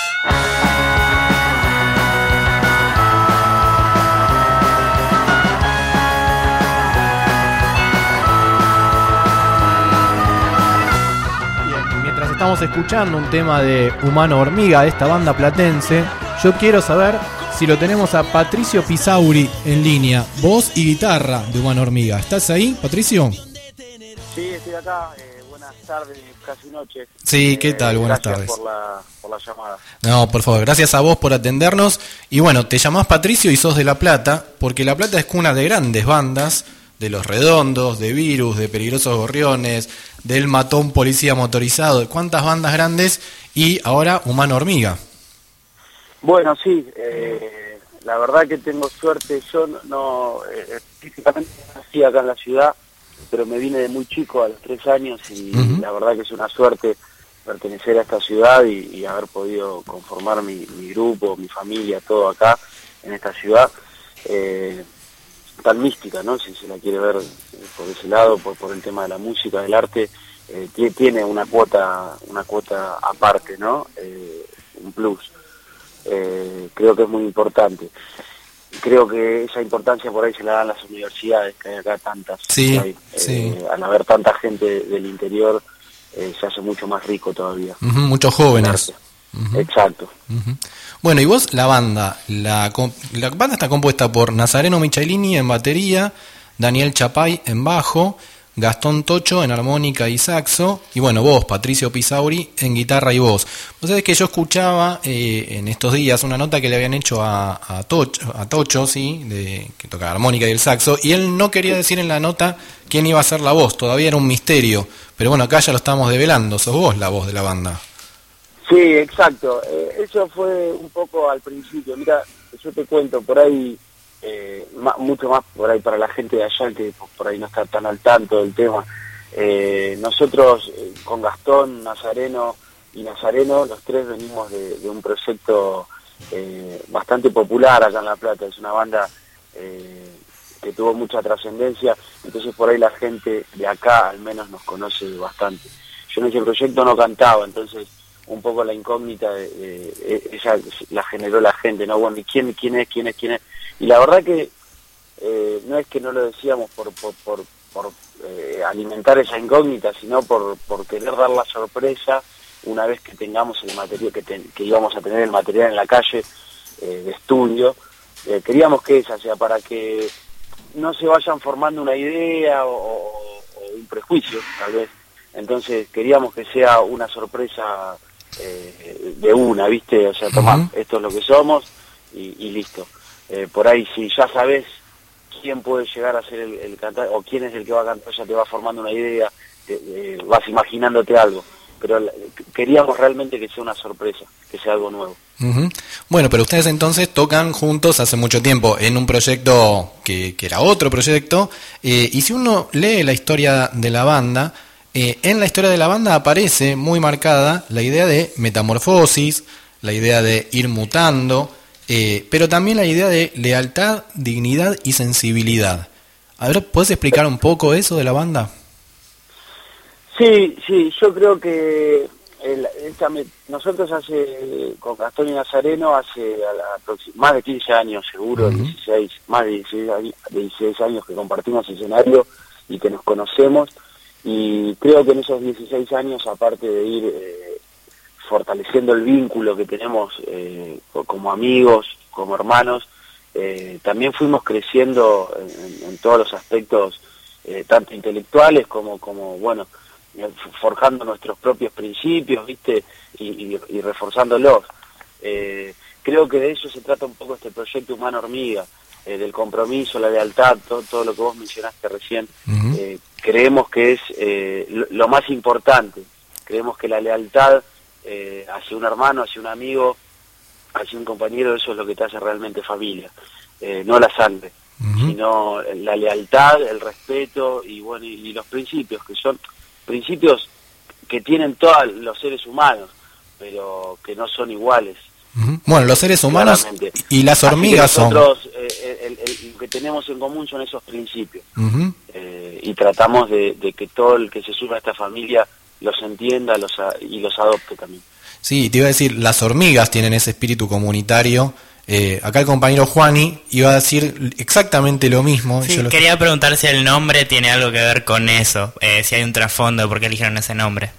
Estamos escuchando un tema de Humano Hormiga, de esta banda platense. Yo quiero saber si lo tenemos a Patricio Pisauri en línea, voz y guitarra de Humano Hormiga. ¿Estás ahí, Patricio? Sí, estoy acá. Eh, buenas tardes, casi noche. Sí, ¿qué tal? Eh, buenas gracias tardes. Por la, por la llamada. No, por favor, gracias a vos por atendernos. Y bueno, te llamás Patricio y sos de La Plata, porque La Plata es cuna de grandes bandas, de Los Redondos, de Virus, de Peligrosos Gorriones, del Matón Policía Motorizado, de cuántas bandas grandes, y ahora Humano Hormiga. Bueno, sí, eh, la verdad que tengo suerte. Yo no, eh, físicamente nací acá en la ciudad, pero me vine de muy chico, a los tres años, y uh-huh. la verdad que es una suerte pertenecer a esta ciudad y, y haber podido conformar mi, mi grupo, mi familia, todo acá, en esta ciudad. Eh, tan mística, ¿no? Si se la quiere ver por ese lado, por, por el tema de la música, del arte, eh, t- tiene una cuota una cuota aparte, ¿no? Eh, un plus. Eh, creo que es muy importante. Creo que esa importancia por ahí se la dan las universidades, que hay acá tantas. Sí, hay, sí. Eh, al haber tanta gente del interior, eh, se hace mucho más rico todavía. Uh-huh, muchos jóvenes. Uh-huh. Exacto. Uh-huh. Bueno, y vos, la banda, la, la banda está compuesta por Nazareno Michelini en batería, Daniel Chapay en bajo, Gastón Tocho en armónica y saxo, y bueno, vos, Patricio Pisauri, en guitarra y voz. Vos sabés que yo escuchaba eh, en estos días una nota que le habían hecho a, a, Tocho, a Tocho, sí, de, que toca la armónica y el saxo, y él no quería decir en la nota quién iba a ser la voz, todavía era un misterio, pero bueno, acá ya lo estamos develando, sos vos la voz de la banda. Sí, exacto. Eh, eso fue un poco al principio. Mira, yo te cuento, por ahí, eh, ma- mucho más por ahí para la gente de allá que por ahí no está tan al tanto del tema. Eh, nosotros eh, con Gastón, Nazareno y Nazareno, los tres venimos de, de un proyecto eh, bastante popular acá en La Plata. Es una banda eh, que tuvo mucha trascendencia, entonces por ahí la gente de acá al menos nos conoce bastante. Yo en ese proyecto no cantaba, entonces un poco la incógnita de, de, de, esa la generó la gente, ¿no? Bueno, ¿y quién, quién es, quién es, quién es? Y la verdad que eh, no es que no lo decíamos por, por, por, por eh, alimentar esa incógnita, sino por, por querer dar la sorpresa una vez que tengamos el material, que, ten, que íbamos a tener el material en la calle eh, de estudio. Eh, queríamos que esa sea para que no se vayan formando una idea o, o, o un prejuicio, tal vez. Entonces queríamos que sea una sorpresa eh, de una, ¿viste? O sea, tomá, uh-huh. esto es lo que somos y, y listo. Eh, por ahí, si ya sabes quién puede llegar a ser el, el cantante o quién es el que va a cantar, ya te va formando una idea, te, eh, vas imaginándote algo. Pero la, queríamos realmente que sea una sorpresa, que sea algo nuevo. Uh-huh. Bueno, pero ustedes entonces tocan juntos hace mucho tiempo en un proyecto que, que era otro proyecto, eh, y si uno lee la historia de la banda, eh, en la historia de la banda aparece muy marcada la idea de metamorfosis, la idea de ir mutando, eh, pero también la idea de lealtad, dignidad y sensibilidad. A ver, ¿puedes explicar un poco eso de la banda? Sí, sí, yo creo que el, esta, nosotros hace, con Gastón y Nazareno, hace a la, más de quince años seguro, uh-huh. dieciséis, más de dieciséis, años, dieciséis años que compartimos escenario y que nos conocemos, y creo que en esos dieciséis años, aparte de ir eh, fortaleciendo el vínculo que tenemos eh, como amigos, como hermanos, eh, también fuimos creciendo en, en todos los aspectos, eh, tanto intelectuales como, como bueno, forjando nuestros propios principios, ¿viste? Y, y, y reforzándolos. Eh, creo que de eso se trata un poco este proyecto Humano Hormiga, eh, del compromiso, la lealtad, todo, todo lo que vos mencionaste recién. Uh-huh. Eh, creemos que es eh, lo, lo más importante. Creemos que la lealtad eh, hacia un hermano, hacia un amigo, hacia un compañero, eso es lo que te hace realmente familia, eh, no la sangre, uh-huh. sino la lealtad, el respeto y bueno y, y los principios, que son principios que tienen todos los seres humanos, pero que no son iguales. Uh-huh. Bueno, los seres humanos claramente. Y las hormigas son... Nosotros, son... Eh, el, el, lo que tenemos en común son esos principios. Uh-huh. Eh, y tratamos de, de que todo el que se suma a esta familia los entienda los a, y los adopte también. Sí, te iba a decir, las hormigas tienen ese espíritu comunitario. Eh, acá el compañero Juani iba a decir exactamente lo mismo. Sí, Yo lo... quería preguntar si el nombre tiene algo que ver con eso, eh, si hay un trasfondo, por qué eligieron ese nombre.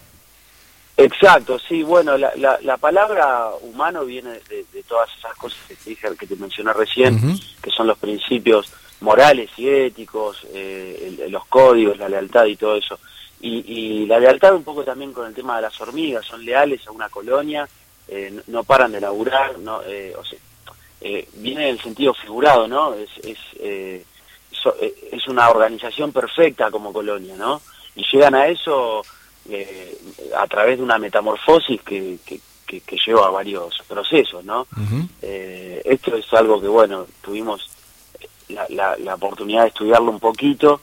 Exacto, sí, bueno, la, la, la palabra humano viene de, de todas esas cosas que te dije, que te mencioné recién, uh-huh. que son los principios morales y éticos, eh, el, los códigos, la lealtad y todo eso. Y, y la lealtad un poco también con el tema de las hormigas, son leales a una colonia, eh, no, no paran de laburar, no, eh, o sea, Eh, viene en el sentido figurado, ¿no? Es es, eh, so, eh, es una organización perfecta como colonia, ¿no? Y llegan a eso eh, a través de una metamorfosis que, que, que, que lleva a varios procesos, ¿no? Uh-huh. Eh, esto es algo que, bueno, tuvimos la, la, la oportunidad de estudiarlo un poquito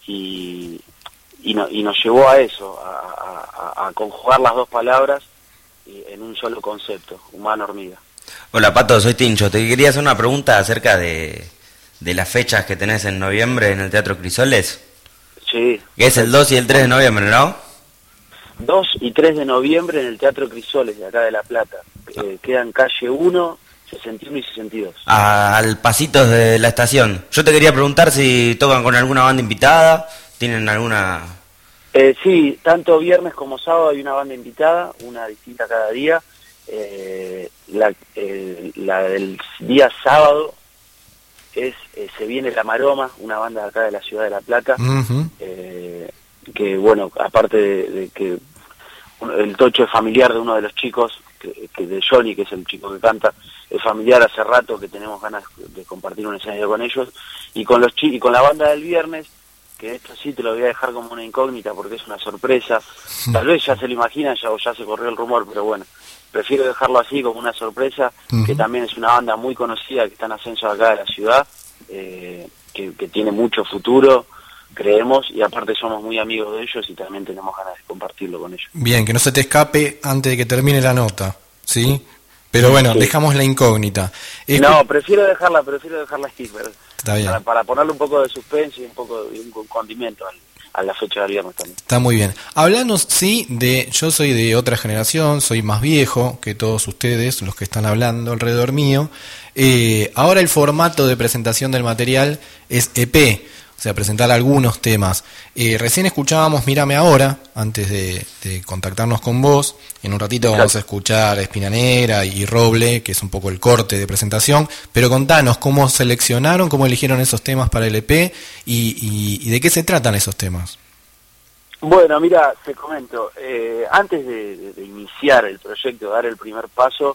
y, y, no, y nos llevó a eso, a, a, a conjugar las dos palabras en un solo concepto, humano-hormiga. Hola Pato, soy Tincho. Te quería hacer una pregunta acerca de, de las fechas que tenés en noviembre en el Teatro Crisoles. Sí. Que es el dos y el tres de noviembre, ¿no? dos y tres de noviembre en el Teatro Crisoles de acá de La Plata. Eh, quedan calle uno, sesenta y uno y sesenta y dos. Al pasito de la estación. Yo te quería preguntar si tocan con alguna banda invitada, tienen alguna... Eh, sí, tanto viernes como sábado hay una banda invitada, una distinta cada día. Eh, la, eh, la del día sábado es eh, Se Viene la Maroma, una banda de acá de la ciudad de La Plata, uh-huh. eh, que bueno, aparte de, de que el Tocho es familiar de uno de los chicos, que, que de Johnny, que es el chico que canta, es familiar hace rato, que tenemos ganas de compartir un escenario con ellos, y con los chi- y con la banda del viernes que esto sí te lo voy a dejar como una incógnita porque es una sorpresa. Tal vez ya se lo imaginan ya, o ya se corrió el rumor, pero bueno, prefiero dejarlo así como una sorpresa, uh-huh. que también es una banda muy conocida que está en ascenso acá de la ciudad, eh, que, que tiene mucho futuro, creemos, y aparte somos muy amigos de ellos y también tenemos ganas de compartirlo con ellos. Bien, que no se te escape antes de que termine la nota, ¿sí? Pero bueno, sí. Dejamos la incógnita. Es no, que... prefiero dejarla, prefiero dejarla aquí, pero Está bien. Para, para ponerle un poco de suspense y un poco de un condimento al, a la fecha del viernes también. Está muy bien. Hablanos, sí, de... Yo soy de otra generación, soy más viejo que todos ustedes, los que están hablando alrededor mío. Eh, ahora el formato de presentación del material es E P, o sea, presentar algunos temas. Eh, recién escuchábamos Mírame Ahora, antes de, de contactarnos con vos. En un ratito vamos a escuchar Espina Negra y Roble, que es un poco el corte de presentación. Pero contanos cómo seleccionaron, cómo eligieron esos temas para el E P y, y, y de qué se tratan esos temas. Bueno, mira, te comento. Eh, antes de, de, de iniciar el proyecto, de dar el primer paso,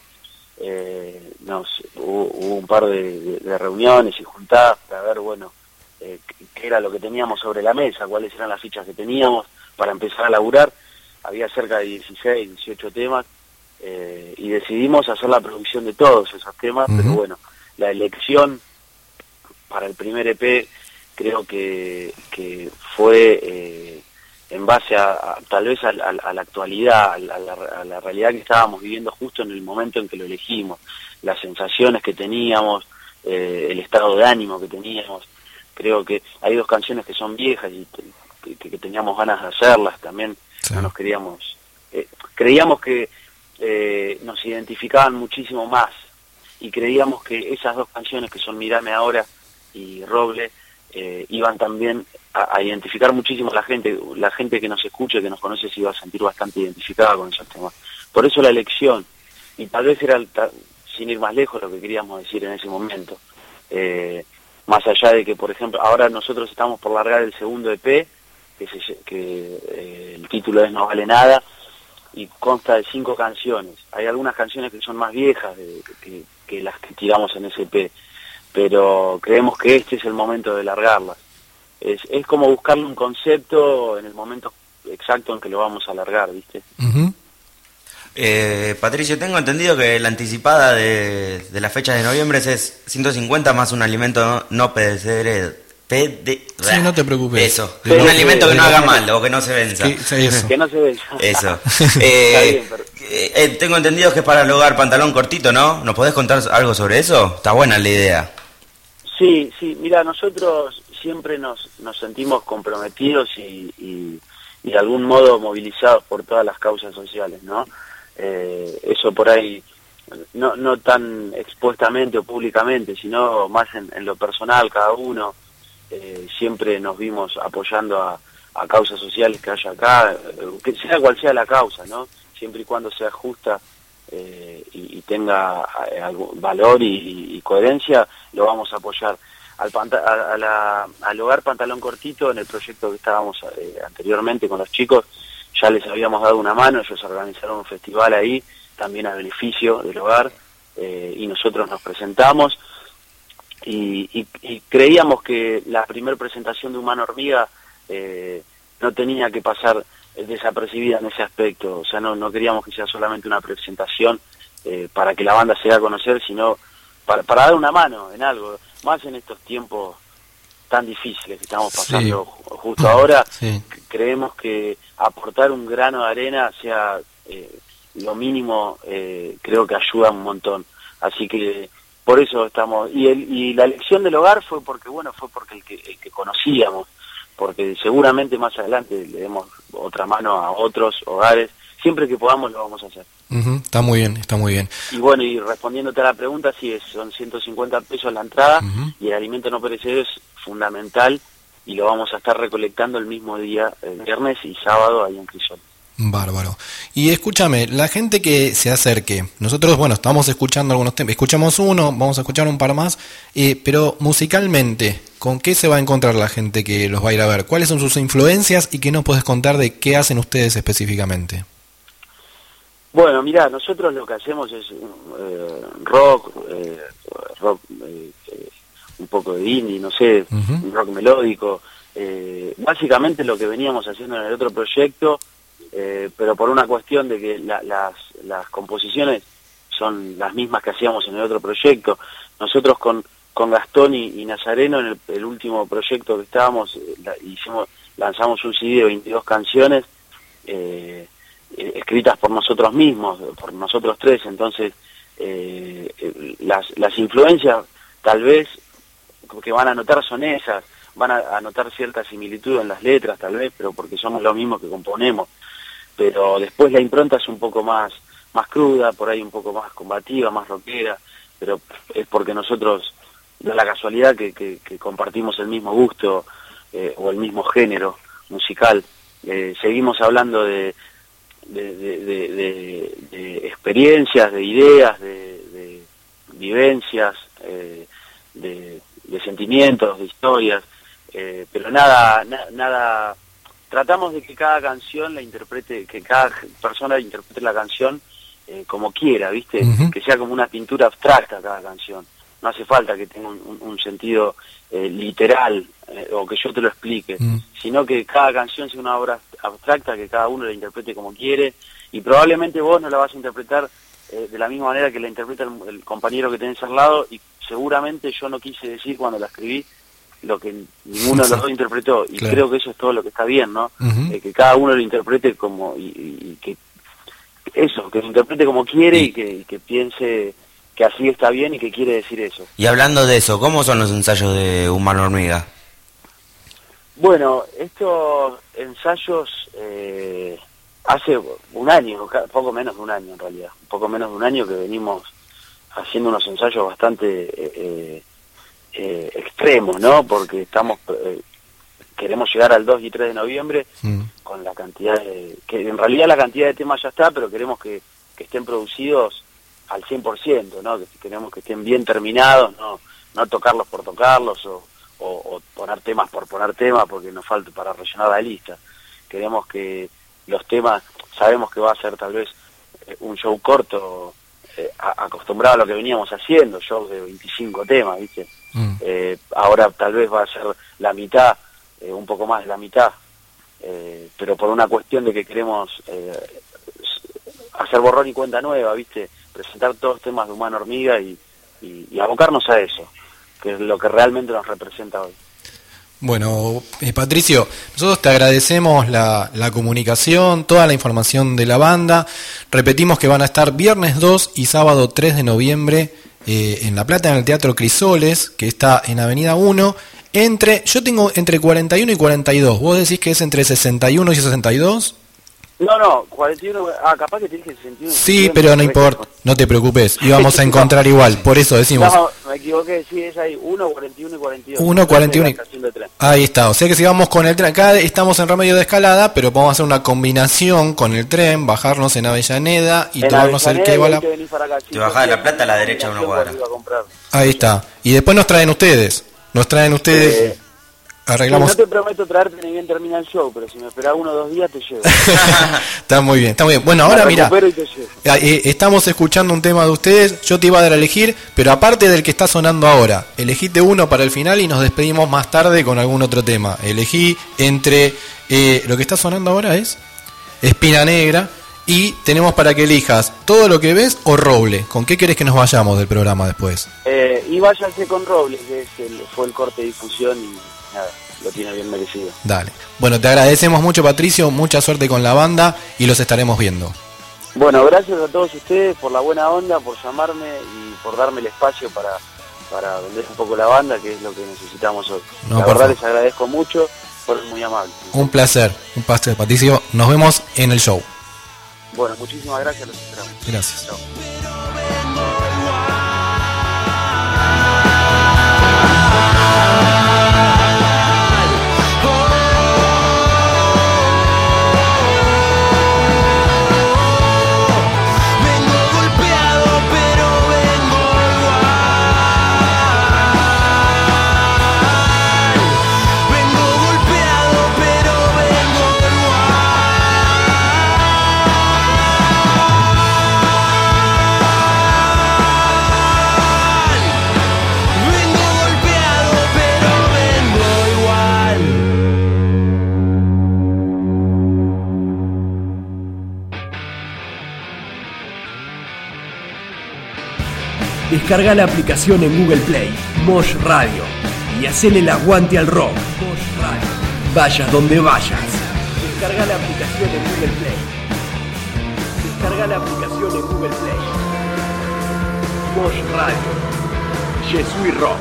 eh, nos hubo, hubo un par de, de, de reuniones y juntadas para ver, bueno, Eh, qué era lo que teníamos sobre la mesa, cuáles eran las fichas que teníamos para empezar a laburar. Había cerca de dieciséis, dieciocho temas, eh, y decidimos hacer la producción de todos esos temas, uh-huh. pero bueno, la elección para el primer E P creo que, que fue eh, en base a, a tal vez a, a, a la actualidad, a la, a la realidad que estábamos viviendo justo en el momento en que lo elegimos, las sensaciones que teníamos, eh, el estado de ánimo que teníamos. Creo que hay dos canciones que son viejas y que, que teníamos ganas de hacerlas también, sí. no nos queríamos, eh, creíamos que eh, nos identificaban muchísimo más y creíamos que esas dos canciones que son Mírame Ahora y Roble eh, iban también a, a identificar muchísimo a la gente, la gente que nos escucha, que nos conoce se iba a sentir bastante identificada con esos temas. Por eso la elección, y tal vez era, sin ir más lejos, lo que queríamos decir en ese momento. Eh, Más allá de que, por ejemplo, ahora nosotros estamos por largar el segundo E P, que, se, que eh, el título es No Vale Nada, y consta de cinco canciones. Hay algunas canciones que son más viejas de, que, que las que tiramos en ese E P, pero creemos que este es el momento de largarlas. Es, es como buscarle un concepto en el momento exacto en que lo vamos a largar, ¿viste? Uh-huh. Eh, Patricio, tengo entendido que la anticipada de, de las fechas de noviembre es ciento cincuenta más un alimento no, no perecedero. Pede, sí, no te preocupes. Eso, sí, un sí, alimento sí, que no sí, haga sí. mal o que no se venza. Sí, sí, eso. Que no se venza. Eso. eh, bien, pero... eh, tengo entendido que es para el hogar pantalón cortito, ¿no? ¿Nos podés contar algo sobre eso? Está buena la idea. Sí, sí, mira, nosotros siempre nos, nos sentimos comprometidos y, y, y de algún modo movilizados por todas las causas sociales, ¿no? Eh, eso por ahí, no, no tan expuestamente o públicamente, sino más en, en lo personal, cada uno, eh, siempre nos vimos apoyando a, a causas sociales que haya acá, que sea cual sea la causa, ¿no? Siempre y cuando sea justa eh, y, y tenga eh, algún valor y, y coherencia, lo vamos a apoyar. Al, panta- a, a la, al hogar Pantalón Cortito, en el proyecto que estábamos eh, anteriormente con los chicos, ya les habíamos dado una mano, ellos organizaron un festival ahí, también a beneficio del hogar, eh, y nosotros nos presentamos, y, y, y creíamos que la primer presentación de Humano Hormiga eh, no tenía que pasar desapercibida en ese aspecto, o sea, no, no queríamos que sea solamente una presentación eh, para que la banda se dé a conocer, sino para, para dar una mano en algo, más en estos tiempos tan difíciles que estamos pasando sí. justo ahora, sí. creemos que aportar un grano de arena sea eh, lo mínimo, eh, creo que ayuda un montón, así que por eso estamos, y el, y la elección del hogar fue porque, bueno, fue porque el que, el que conocíamos, porque seguramente más adelante le demos otra mano a otros hogares, siempre que podamos lo vamos a hacer. Uh-huh, está muy bien, está muy bien. Y bueno, y respondiéndote a la pregunta, sí, es, son ciento cincuenta pesos la entrada, uh-huh. y el alimento no perecedero es fundamental, y lo vamos a estar recolectando el mismo día, el viernes y sábado, ahí en Crisol. Bárbaro. Y escúchame, la gente que se acerque, nosotros, bueno, estamos escuchando algunos temas, escuchamos uno, vamos a escuchar un par más, eh, pero musicalmente, ¿con qué se va a encontrar la gente que los va a ir a ver? ¿Cuáles son sus influencias y qué nos podés contar de qué hacen ustedes específicamente? Bueno, mirá, nosotros lo que hacemos es eh, rock, eh, rock eh, eh, un poco de indie, no sé, uh-huh. un rock melódico, eh, básicamente lo que veníamos haciendo en el otro proyecto, eh, pero por una cuestión de que la, las, las composiciones son las mismas que hacíamos en el otro proyecto. Nosotros con, con Gastón y, y Nazareno, en el, el último proyecto que estábamos, eh, la, hicimos, lanzamos un C D de veintidós canciones, eh, eh, escritas por nosotros mismos, por nosotros tres. Entonces eh, eh, las, las influencias tal vez que van a notar son esas, van a, a notar cierta similitud en las letras tal vez, pero porque somos los mismos que componemos. Pero después la impronta es un poco más más cruda, por ahí un poco más combativa, más rockera, pero es porque nosotros, da la casualidad que, que, que compartimos el mismo gusto eh, o el mismo género musical. Eh, seguimos hablando de, de, de, de, de, de experiencias, de ideas, de, de vivencias, eh, de, de sentimientos, de historias, eh, pero nada, na, nada, tratamos de que cada canción la interprete, que cada persona interprete la canción eh, como quiera, ¿viste? Uh-huh. Que sea como una pintura abstracta cada canción. No hace falta que tenga un, un, un sentido eh, literal eh, o que yo te lo explique, uh-huh. sino que cada canción sea una obra abstracta, que cada uno la interprete como quiere, y probablemente vos no la vas a interpretar eh, de la misma manera que la interpreta el, el compañero que tenés al lado, y seguramente yo no quise decir cuando la escribí lo que ninguno de los dos interpretó, y claro. creo que eso es todo lo que está bien, ¿no? Uh-huh. Eh, que cada uno lo interprete como, y, y, y que eso, que lo interprete como quiere y que, y que piense que así está bien y que quiere decir eso. Y hablando de eso, ¿cómo son los ensayos de Humano Hormiga? Bueno, estos ensayos eh, hace un año, poco menos de un año en realidad, poco menos de un año que venimos haciendo unos ensayos bastante eh, eh, extremos, ¿no? Porque estamos eh, queremos llegar al dos y tres de noviembre mm. con la cantidad de, que en realidad la cantidad de temas ya está, pero queremos que, que estén producidos al cien por ciento, ¿no? Que queremos que estén bien terminados, no no tocarlos por tocarlos o, o, o poner temas por poner temas porque nos falta para rellenar la lista. Queremos que los temas, sabemos que va a ser tal vez eh, un show corto, eh, a, acostumbrado a lo que veníamos haciendo, shows de veinticinco temas, ¿viste? Mm. Eh, ahora tal vez va a ser la mitad, eh, un poco más de la mitad, eh, pero por una cuestión de que queremos eh, hacer borrón y cuenta nueva, ¿viste? Presentar todos los temas de Humano Hormiga y, y, y abocarnos a eso, que es lo que realmente nos representa hoy. Bueno, eh, Patricio, nosotros te agradecemos la, la comunicación, toda la información de la banda. Repetimos que van a estar viernes dos y sábado tres de noviembre eh, en La Plata, en el Teatro Crisoles, que está en Avenida uno, entre, yo tengo entre cuarenta y uno y cuarenta y dos, ¿vos decís que es entre sesenta y uno y sesenta y dos? No, no, cuarenta y uno, ah, capaz que te dije sesenta y uno. Sí, pero no importa, no te preocupes, íbamos a encontrar igual, por eso decimos. No, me equivoqué, sí, es ahí, uno, cuarenta y uno y cuarenta y dos. uno, cuarenta y uno. Ahí está, o sea que si vamos con el tren, acá estamos en Remedio de Escalada, pero podemos hacer una combinación con el tren, bajarnos en Avellaneda y en tomarnos el que va a la... Te bajás de La Plata a la derecha de una cuadra. Ahí está, y después nos traen ustedes, nos traen ustedes... Eh... Arreglamos. No te prometo traerte ni bien termina el show, pero si me esperás uno o dos días te llevo. Está muy bien, está muy bien. Bueno, ahora mira, eh, estamos escuchando un tema de ustedes, yo te iba a dar a elegir, pero aparte del que está sonando ahora, elegiste uno para el final y nos despedimos más tarde con algún otro tema. Elegí entre, eh, lo que está sonando ahora es Espina Negra, y tenemos para que elijas Todo lo que ves o Roble. ¿Con qué querés que nos vayamos del programa después? Eh, y váyanse con Roble, que es el, fue el corte de difusión y... nada, lo tiene bien merecido. Dale. Bueno, te agradecemos mucho, Patricio, mucha suerte con la banda y los estaremos viendo. Bueno, gracias a todos ustedes por la buena onda, por llamarme y por darme el espacio para, para vender un poco la banda, que es lo que necesitamos hoy. No, la verdad favor. Les agradezco mucho, fueron muy amables. Un placer, un placer, Patricio. Nos vemos en el show. Bueno, muchísimas gracias, los esperamos. Gracias. Chao. Descarga la aplicación en Google Play, Mosh Radio, y hacele el aguante al rock. Mosh Radio. Vayas donde vayas. Descarga la aplicación en Google Play. Descarga la aplicación en Google Play. Mosh Radio. Je suis rock.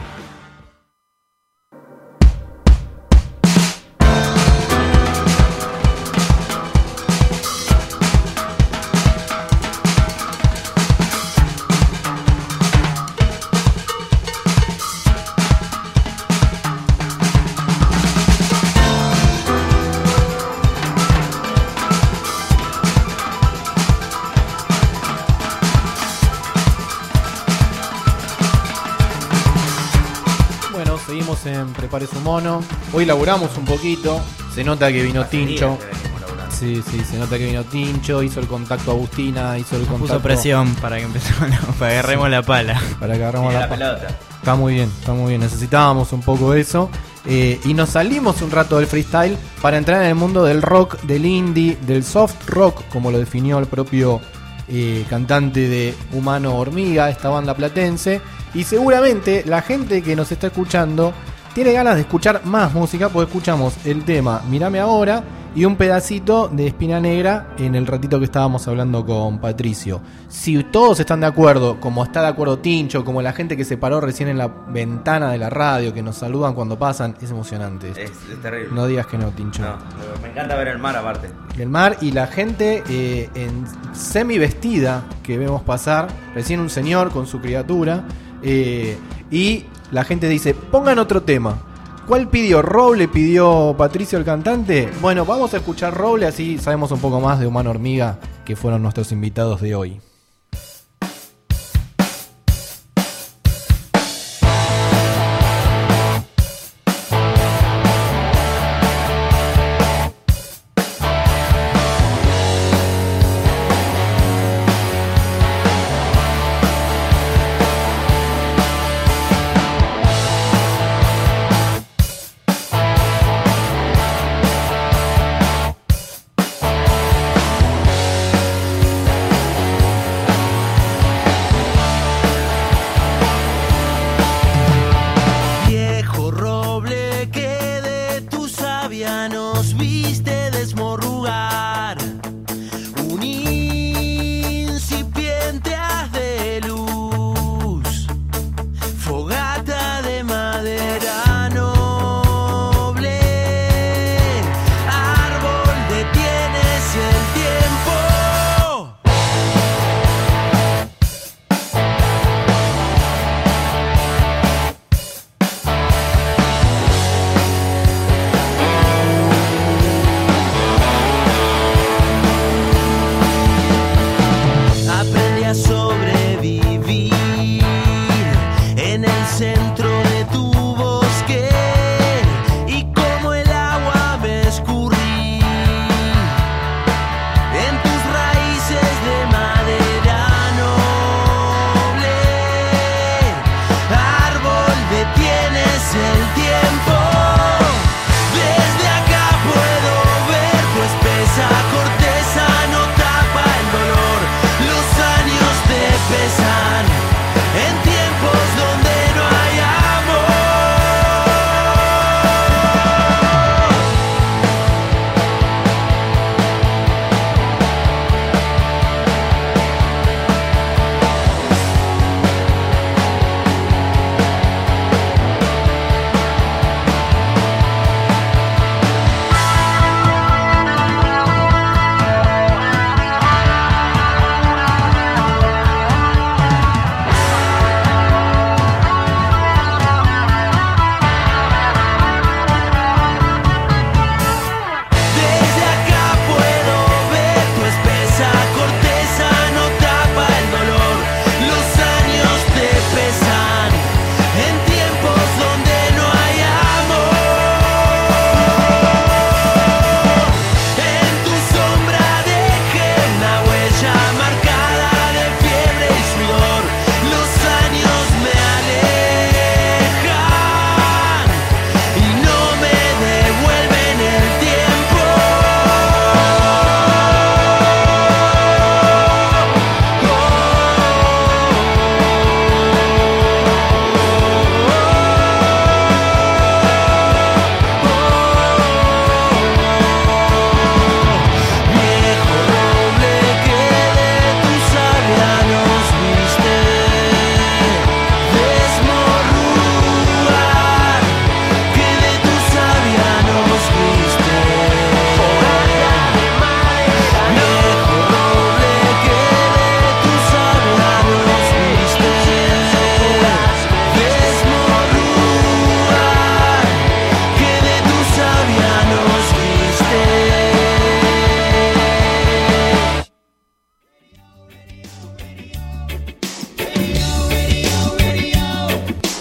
En Prepare su mono. Hoy laburamos un poquito. Se nota que vino Tincho. Sí, sí, se nota que vino Tincho. Hizo el contacto Agustina. Hizo el contacto. Puso presión para que empecemos, para que agarremos la pala. Para que agarremos la, la pala. pelota. Está muy bien, está muy bien. Necesitábamos un poco de eso. Eh, y nos salimos un rato del freestyle para entrar en el mundo del rock, del indie, del soft rock, como lo definió el propio eh, cantante de Humano Hormiga, esta banda platense. Y seguramente la gente que nos está escuchando tiene ganas de escuchar más música, porque escuchamos el tema Mírame Ahora y un pedacito de Espina Negra en el ratito que estábamos hablando con Patricio. Si todos están de acuerdo, como está de acuerdo Tincho, como la gente que se paró recién en la ventana de la radio, que nos saludan cuando pasan, es emocionante. Es, es terrible. No digas que no, Tincho. No, me encanta ver el mar aparte. El mar y la gente eh, en semi vestida que vemos pasar, recién un señor con su criatura, eh, y la gente dice, pongan otro tema. ¿Cuál pidió? ¿Roble pidió Patricio el cantante? Bueno, vamos a escuchar Roble, así sabemos un poco más de Humano Hormiga, que fueron nuestros invitados de hoy.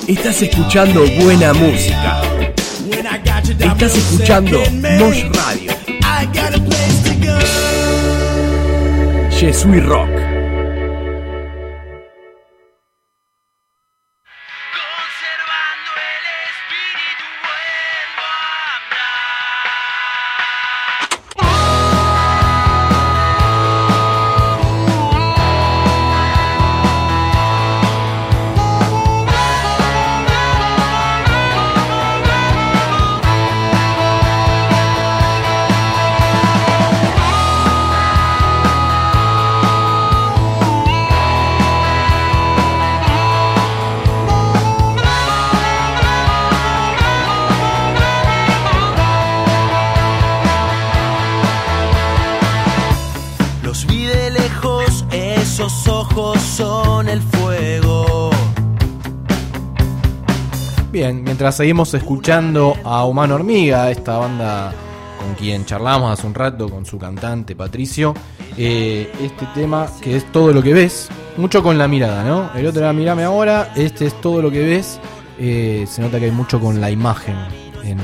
Estás escuchando buena música. Estás escuchando Mosh Radio. Je suis rock. Bien, mientras seguimos escuchando a Humano Hormiga, esta banda con quien charlamos hace un rato, con su cantante Patricio, eh, este tema que es Todo lo que ves, mucho con la mirada, ¿no? El otro era Mírame ahora, este es Todo lo que ves, eh, se nota que hay mucho con la imagen en,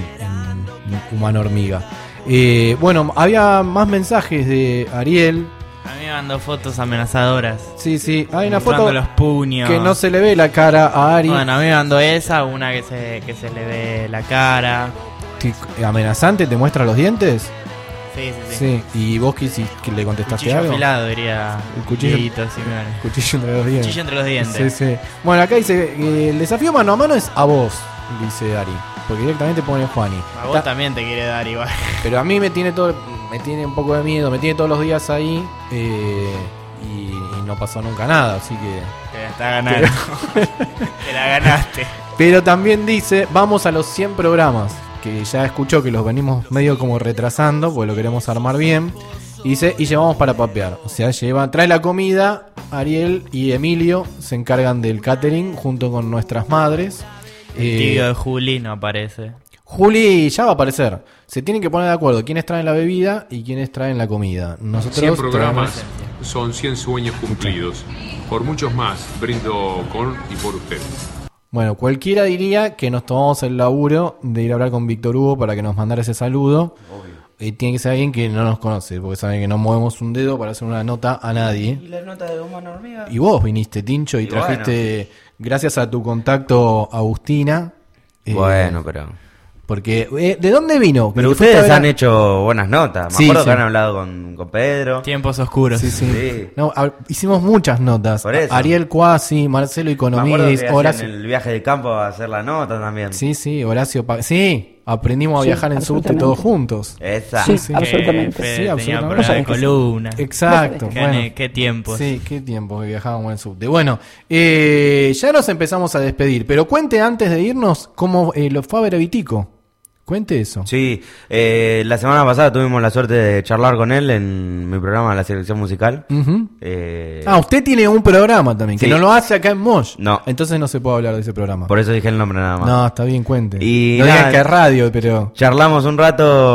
en Humano Hormiga. Eh, bueno, había más mensajes de Ariel. A mí me mandó fotos amenazadoras. Sí, sí, hay una mostrando foto los puños. que no se le ve la cara a Ari. Bueno, a mí me mandó esa, una que se, que se le ve la cara. ¿Qué, amenazante? ¿Te muestra los dientes? Sí, sí, sí. Sí, ¿y vos qué hiciste? ¿Que le contestaste Cuchillo algo? afilado, diría el cuchillo, Dieguito Simeone. Cuchillo entre los dientes. Cuchillo entre los dientes. Sí, sí. Bueno, acá dice, eh, el desafío mano a mano es a vos, dice Ari. Porque directamente pone Juani. A vos Ta- también te quiere dar igual. Pero a mí me tiene todo, me tiene un poco de miedo, me tiene todos los días ahí eh, y, y no pasó nunca nada, así que... Te la está ganando. Te la ganaste. Pero también dice, vamos a los cien programas, que ya escuchó que los venimos medio como retrasando, porque lo queremos armar bien. Y dice, y llevamos para papear. O sea, lleva, trae la comida, Ariel y Emilio se encargan del catering junto con nuestras madres. El eh, tío de Juli no aparece. Juli ya va a aparecer. Se tienen que poner de acuerdo quiénes traen la bebida y quiénes traen la comida. Nosotros cien programas traemos... son cien sueños cumplidos. Por muchos más, brindo con y por ustedes. Bueno, cualquiera diría que nos tomamos el laburo de ir a hablar con Víctor Hugo para que nos mandara ese saludo. Obvio. Y tiene que ser alguien que no nos conoce, porque saben que no movemos un dedo para hacer una nota a nadie. ¿Y la nota de Humano Hormiga? Y vos viniste, Tincho, y, y trajiste, bueno. Gracias a tu contacto, Agustina. Bueno, eh, pero... Porque, eh, ¿de dónde vino? Pero ustedes han hecho buenas notas. Me sí, acuerdo sí. que han hablado con, con Pedro. Tiempos oscuros. Sí, sí. sí. No, a, hicimos muchas notas. Por eso. Ariel Cuasi, Marcelo Economidis, Me Horacio. en el viaje de campo a hacer la nota también. Sí, sí, Horacio. Pa... Sí, aprendimos a sí, viajar en subte todos juntos. Esa. Sí, sí. absolutamente. Que Sí, tenía absolutamente. prueba de columna. Exacto. Qué, bueno. qué tiempos. Sí, qué tiempos que viajábamos en subte. Bueno, eh, ya nos empezamos a despedir, pero cuente antes de irnos cómo eh, lo fue a ver a Vitico. Cuente eso. Sí, eh, la semana pasada tuvimos la suerte de charlar con él en mi programa La Selección Musical. Uh-huh. eh, Ah, usted tiene un programa también, que sí. no lo hace acá en Mosh. No. Entonces no se puede hablar de ese programa. Por eso dije el nombre nada más. No, está bien, cuente. Y no nada, digan que es radio, pero... Charlamos un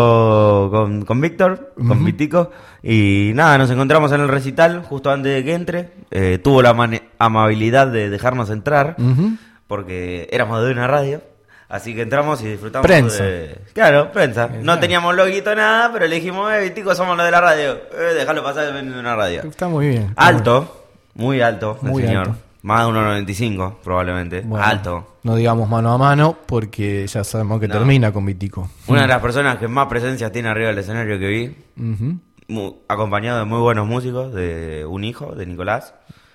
rato con, con Víctor, uh-huh. con Vitico, y nada, nos encontramos en el recital justo antes de que entre. Eh, tuvo la mane- amabilidad de dejarnos entrar, uh-huh. porque éramos de una radio. Así que entramos y disfrutamos prensa. de... Claro, prensa. Exacto. No teníamos loguito, nada, pero le dijimos, eh, Vitico, somos los de la radio. Eh, déjalo pasar de una radio. Está muy bien. Está Alto, muy alto, el Muy señor. alto. Más de uno noventa y cinco, probablemente. Bueno, Alto. No digamos mano a mano, porque ya sabemos que No. termina con Vitico. Una de las personas que más presencia tiene arriba del escenario que vi. Uh-huh. Mu- acompañado de muy buenos músicos, de un hijo, de Nicolás.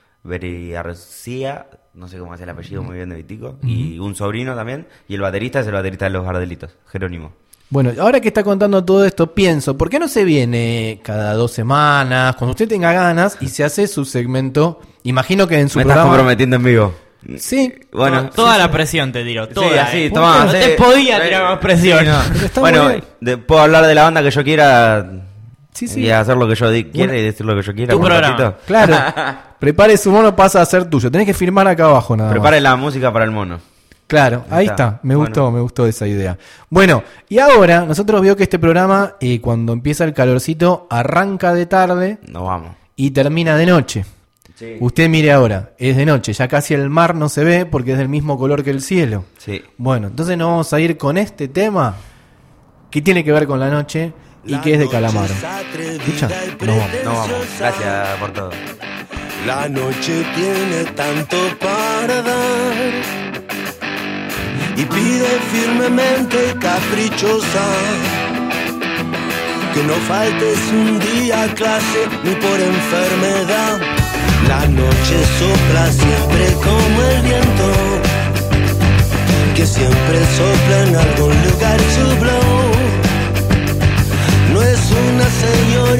Beri Arcía, no sé cómo es el apellido muy bien de Vitico, uh-huh. y un sobrino también, y el baterista es el baterista de Los Gardelitos, Jerónimo. Bueno, ahora que está contando todo esto, pienso, ¿por qué no se viene cada dos semanas, cuando usted tenga ganas, y se hace su segmento? Imagino que en su Me programa... estás comprometiendo en vivo. Sí. Bueno, Toda sí, la sí. presión te tiró, toda. Sí, así, eh. toma, No sí. te podía tirar más presión. Sí, no. Está muy Bueno, bien. de- puedo hablar de la banda que yo quiera Sí, sí. y hacer lo que yo di- quiera Una- y decir lo que yo quiera. Tu un programa. ratito. Claro. Prepare su mono, pasa a ser tuyo. Tenés que firmar acá abajo nada más. Prepare la música para el mono. Claro, ahí está. está. Me Bueno. gustó, me gustó esa idea. Bueno, y ahora nosotros veo que este programa, eh, cuando empieza el calorcito, arranca de tarde Nos vamos. y termina de noche. Sí. Usted mire ahora, es de noche, ya casi el mar no se ve porque es del mismo color que el cielo. Sí. Bueno, entonces nos vamos a ir con este tema que tiene que ver con la noche y que es de Calamaro. ¿Escucha? Nos vamos. Nos vamos. Gracias por todo. La noche tiene tanto para dar y pide firmemente y caprichosa que no faltes un día a clase ni por enfermedad. La noche sopla siempre como el viento, que siempre sopla en algún lugar to blow. No es una señorita